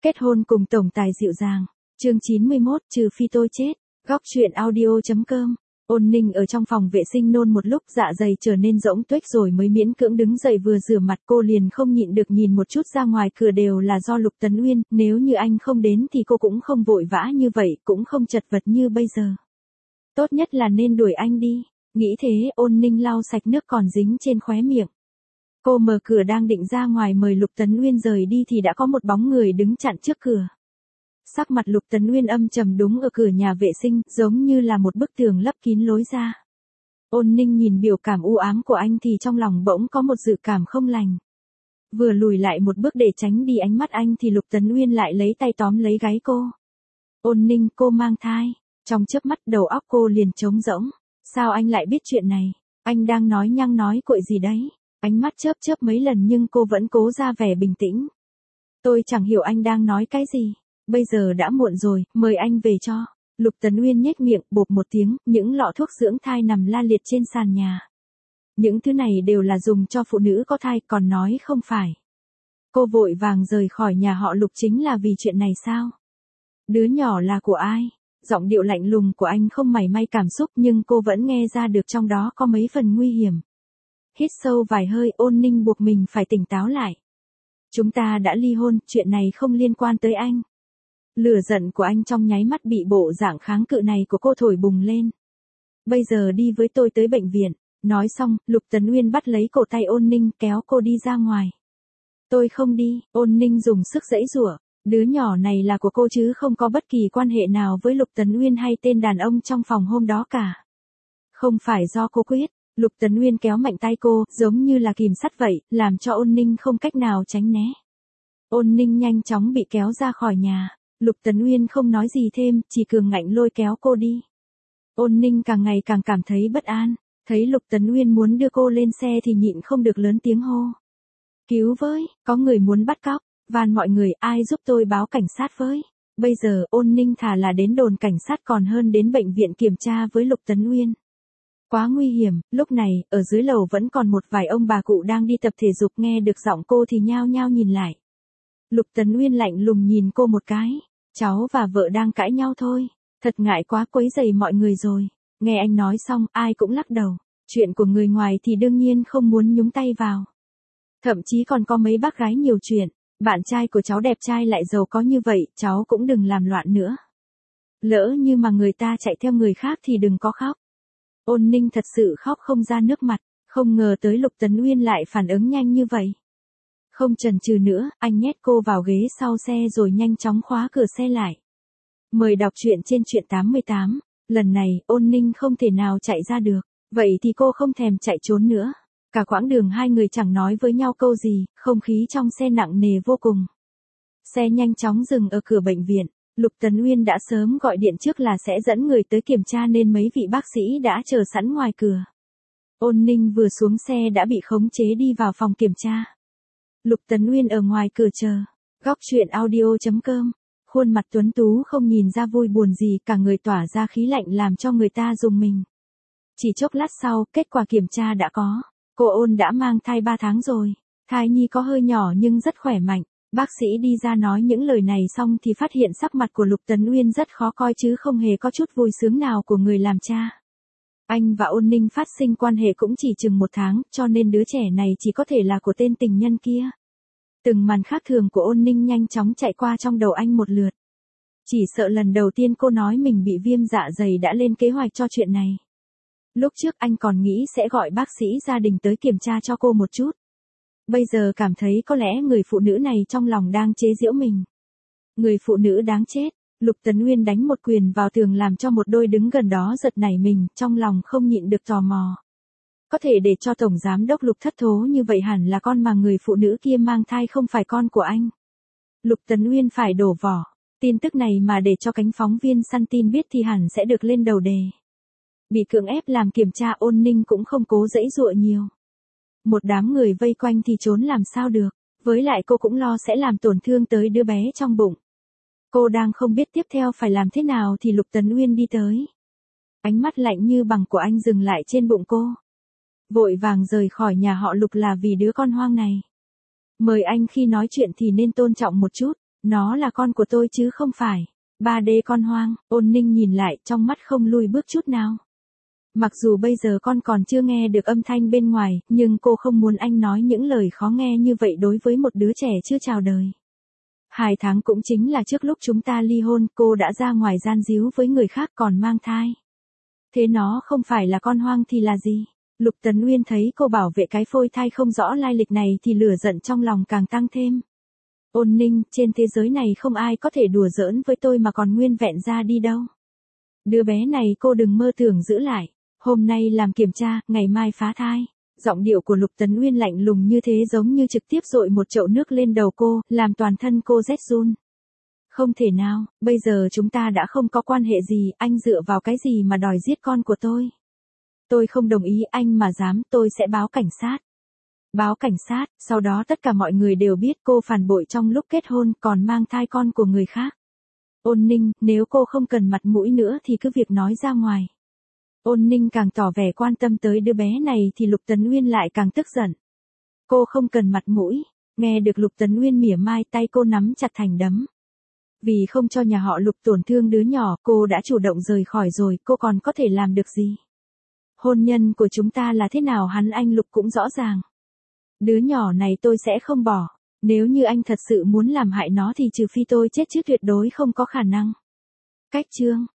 Kết hôn cùng tổng tài dịu dàng. Chương 91, trừ phi tôi chết. Góc truyện audio.com. Ôn Ninh ở trong phòng vệ sinh nôn một lúc, dạ dày trở nên rỗng tuếch rồi mới miễn cưỡng đứng dậy, vừa rửa mặt cô liền không nhịn được nhìn một chút ra ngoài cửa, đều là do Lục Tấn Uyên, nếu như anh không đến thì cô cũng không vội vã như vậy, cũng không chật vật như bây giờ. Tốt nhất là nên đuổi anh đi. Nghĩ thế, Ôn Ninh lau sạch nước còn dính trên khóe miệng. Cô mở cửa đang định ra ngoài mời Lục Tấn Uyên rời đi thì đã có một bóng người đứng chặn trước cửa. Sắc mặt Lục Tấn Uyên âm trầm đúng ở cửa nhà vệ sinh, giống như là một bức tường lấp kín lối ra. Ôn Ninh nhìn biểu cảm u ám của anh thì trong lòng bỗng có một dự cảm không lành. Vừa lùi lại một bước để tránh đi ánh mắt anh thì Lục Tấn Uyên lại lấy tay tóm lấy gáy cô. Ôn Ninh, cô mang thai. Trong chớp mắt đầu óc cô liền trống rỗng. Sao anh lại biết chuyện này? Anh đang nói nhăng nói cuội gì đấy? Ánh mắt chớp chớp mấy lần nhưng cô vẫn cố ra vẻ bình tĩnh. Tôi chẳng hiểu anh đang nói cái gì. Bây giờ đã muộn rồi, mời anh về cho. Lục Tấn Uyên nhếch miệng, bộp một tiếng, những lọ thuốc dưỡng thai nằm la liệt trên sàn nhà. Những thứ này đều là dùng cho phụ nữ có thai, còn nói không phải. Cô vội vàng rời khỏi nhà họ Lục chính là vì chuyện này sao? Đứa nhỏ là của ai? Giọng điệu lạnh lùng của anh không mảy may cảm xúc nhưng cô vẫn nghe ra được trong đó có mấy phần nguy hiểm. Hít sâu vài hơi, Ôn Ninh buộc mình phải tỉnh táo lại. Chúng ta đã ly hôn, chuyện này không liên quan tới anh. Lửa giận của anh trong nháy mắt bị bộ dạng kháng cự này của cô thổi bùng lên. Bây giờ đi với tôi tới bệnh viện. Nói xong, Lục Tấn Uyên bắt lấy cổ tay Ôn Ninh kéo cô đi ra ngoài. Tôi không đi. Ôn Ninh dùng sức giãy giụa. Đứa nhỏ này là của cô chứ không có bất kỳ quan hệ nào với Lục Tấn Uyên hay tên đàn ông trong phòng hôm đó cả. Không phải do cô quyết. Lục Tấn Uyên kéo mạnh tay cô, giống như là kìm sắt vậy, làm cho Ôn Ninh không cách nào tránh né. Ôn Ninh nhanh chóng bị kéo ra khỏi nhà. Lục Tấn Uyên không nói gì thêm, chỉ cường ngạnh lôi kéo cô đi. Ôn Ninh càng ngày càng cảm thấy bất an. Thấy Lục Tấn Uyên muốn đưa cô lên xe thì nhịn không được lớn tiếng hô. Cứu với, có người muốn bắt cóc. Van mọi người, ai giúp tôi báo cảnh sát với. Bây giờ, Ôn Ninh thà là đến đồn cảnh sát còn hơn đến bệnh viện kiểm tra với Lục Tấn Uyên. Quá nguy hiểm. Lúc này, ở dưới lầu vẫn còn một vài ông bà cụ đang đi tập thể dục, nghe được giọng cô thì nhao nhao nhìn lại. Lục Tấn Uyên lạnh lùng nhìn cô một cái. Cháu và vợ đang cãi nhau thôi. Thật ngại quá, quấy rầy mọi người rồi. Nghe anh nói xong, ai cũng lắc đầu. Chuyện của người ngoài thì đương nhiên không muốn nhúng tay vào. Thậm chí còn có mấy bác gái nhiều chuyện. Bạn trai của cháu đẹp trai lại giàu có như vậy, cháu cũng đừng làm loạn nữa. Lỡ như mà người ta chạy theo người khác thì đừng có khóc. Ôn Ninh thật sự khóc không ra nước mặt, không ngờ tới Lục Tấn Uyên lại phản ứng nhanh như vậy. Không chần chừ nữa, anh nhét cô vào ghế sau xe rồi nhanh chóng khóa cửa xe lại. Mời đọc truyện trên truyện 88. Lần này, Ôn Ninh không thể nào chạy ra được, vậy thì cô không thèm chạy trốn nữa. Cả quãng đường hai người chẳng nói với nhau câu gì, không khí trong xe nặng nề vô cùng. Xe nhanh chóng dừng ở cửa bệnh viện. Lục Tấn Uyên đã sớm gọi điện trước là sẽ dẫn người tới kiểm tra nên mấy vị bác sĩ đã chờ sẵn ngoài cửa. Ôn Ninh vừa xuống xe đã bị khống chế đi vào phòng kiểm tra. Lục Tấn Uyên ở ngoài cửa chờ. Góc truyện audio.com. Khuôn mặt tuấn tú không nhìn ra vui buồn gì, cả người tỏa ra khí lạnh làm cho người ta rùng mình. Chỉ chốc lát sau, kết quả kiểm tra đã có. Cô Ôn đã mang thai 3 tháng rồi. Thai nhi có hơi nhỏ nhưng rất khỏe mạnh. Bác sĩ đi ra nói những lời này xong thì phát hiện sắc mặt của Lục Tấn Uyên rất khó coi chứ không hề có chút vui sướng nào của người làm cha. Anh và Ôn Ninh phát sinh quan hệ cũng chỉ chừng 1 tháng, cho nên đứa trẻ này chỉ có thể là của tên tình nhân kia. Từng màn khác thường của Ôn Ninh nhanh chóng chạy qua trong đầu anh một lượt. Chỉ sợ lần đầu tiên cô nói mình bị viêm dạ dày đã lên kế hoạch cho chuyện này. Lúc trước anh còn nghĩ sẽ gọi bác sĩ gia đình tới kiểm tra cho cô một chút. Bây giờ cảm thấy có lẽ người phụ nữ này trong lòng đang chế giễu mình. Người phụ nữ đáng chết. Lục Tấn Uyên đánh một quyền vào tường làm cho một đôi đứng gần đó giật nảy mình, trong lòng không nhịn được tò mò. Có thể để cho Tổng Giám đốc Lục thất thố như vậy hẳn là con mà người phụ nữ kia mang thai không phải con của anh. Lục Tấn Uyên phải đổ vỏ. Tin tức này mà để cho cánh phóng viên săn tin biết thì hẳn sẽ được lên đầu đề. Bị cưỡng ép làm kiểm tra, Ôn Ninh cũng không cố giãy giụa nhiều. Một đám người vây quanh thì trốn làm sao được, với lại cô cũng lo sẽ làm tổn thương tới đứa bé trong bụng. Cô đang không biết tiếp theo phải làm thế nào thì Lục Tấn Uyên đi tới. Ánh mắt lạnh như bằng của anh dừng lại trên bụng cô. Vội vàng rời khỏi nhà họ Lục là vì đứa con hoang này. Mời anh khi nói chuyện thì nên tôn trọng một chút, Nó là con của tôi chứ không phải. 3D con hoang, Ôn Ninh nhìn lại trong mắt không lùi bước chút nào. Mặc dù bây giờ con còn chưa nghe được âm thanh bên ngoài, nhưng cô không muốn anh nói những lời khó nghe như vậy đối với một đứa trẻ chưa chào đời. 2 tháng cũng chính là trước lúc chúng ta ly hôn, cô đã ra ngoài gian díu với người khác còn mang thai. Thế nó không phải là con hoang thì là gì? Lục Tấn Uyên thấy cô bảo vệ cái phôi thai không rõ lai lịch này thì lửa giận trong lòng càng tăng thêm. Ôn Ninh, trên thế giới này không ai có thể đùa giỡn với tôi mà còn nguyên vẹn ra đi đâu. Đứa bé này cô đừng mơ tưởng giữ lại. Hôm nay làm kiểm tra, ngày mai phá thai. Giọng điệu của Lục Tấn Uyên lạnh lùng như thế giống như trực tiếp dội một chậu nước lên đầu cô, làm toàn thân cô rét run. Không thể nào, bây giờ chúng ta đã không có quan hệ gì, anh dựa vào cái gì mà đòi giết con của tôi. Tôi không đồng ý, anh mà dám, tôi sẽ báo cảnh sát. Báo cảnh sát, sau đó tất cả mọi người đều biết cô phản bội trong lúc kết hôn còn mang thai con của người khác. Ôn Ninh, nếu cô không cần mặt mũi nữa thì cứ việc nói ra ngoài. Ôn Ninh càng tỏ vẻ quan tâm tới đứa bé này thì Lục Tấn Uyên lại càng tức giận. Cô không cần mặt mũi, nghe được Lục Tấn Uyên mỉa mai tay cô nắm chặt thành đấm. Vì không cho nhà họ Lục tổn thương đứa nhỏ, cô đã chủ động rời khỏi rồi, cô còn có thể làm được gì? Hôn nhân của chúng ta là thế nào anh Lục cũng rõ ràng. Đứa nhỏ này tôi sẽ không bỏ, nếu như anh thật sự muốn làm hại nó thì trừ phi tôi chết chứ tuyệt đối không có khả năng. Cách chương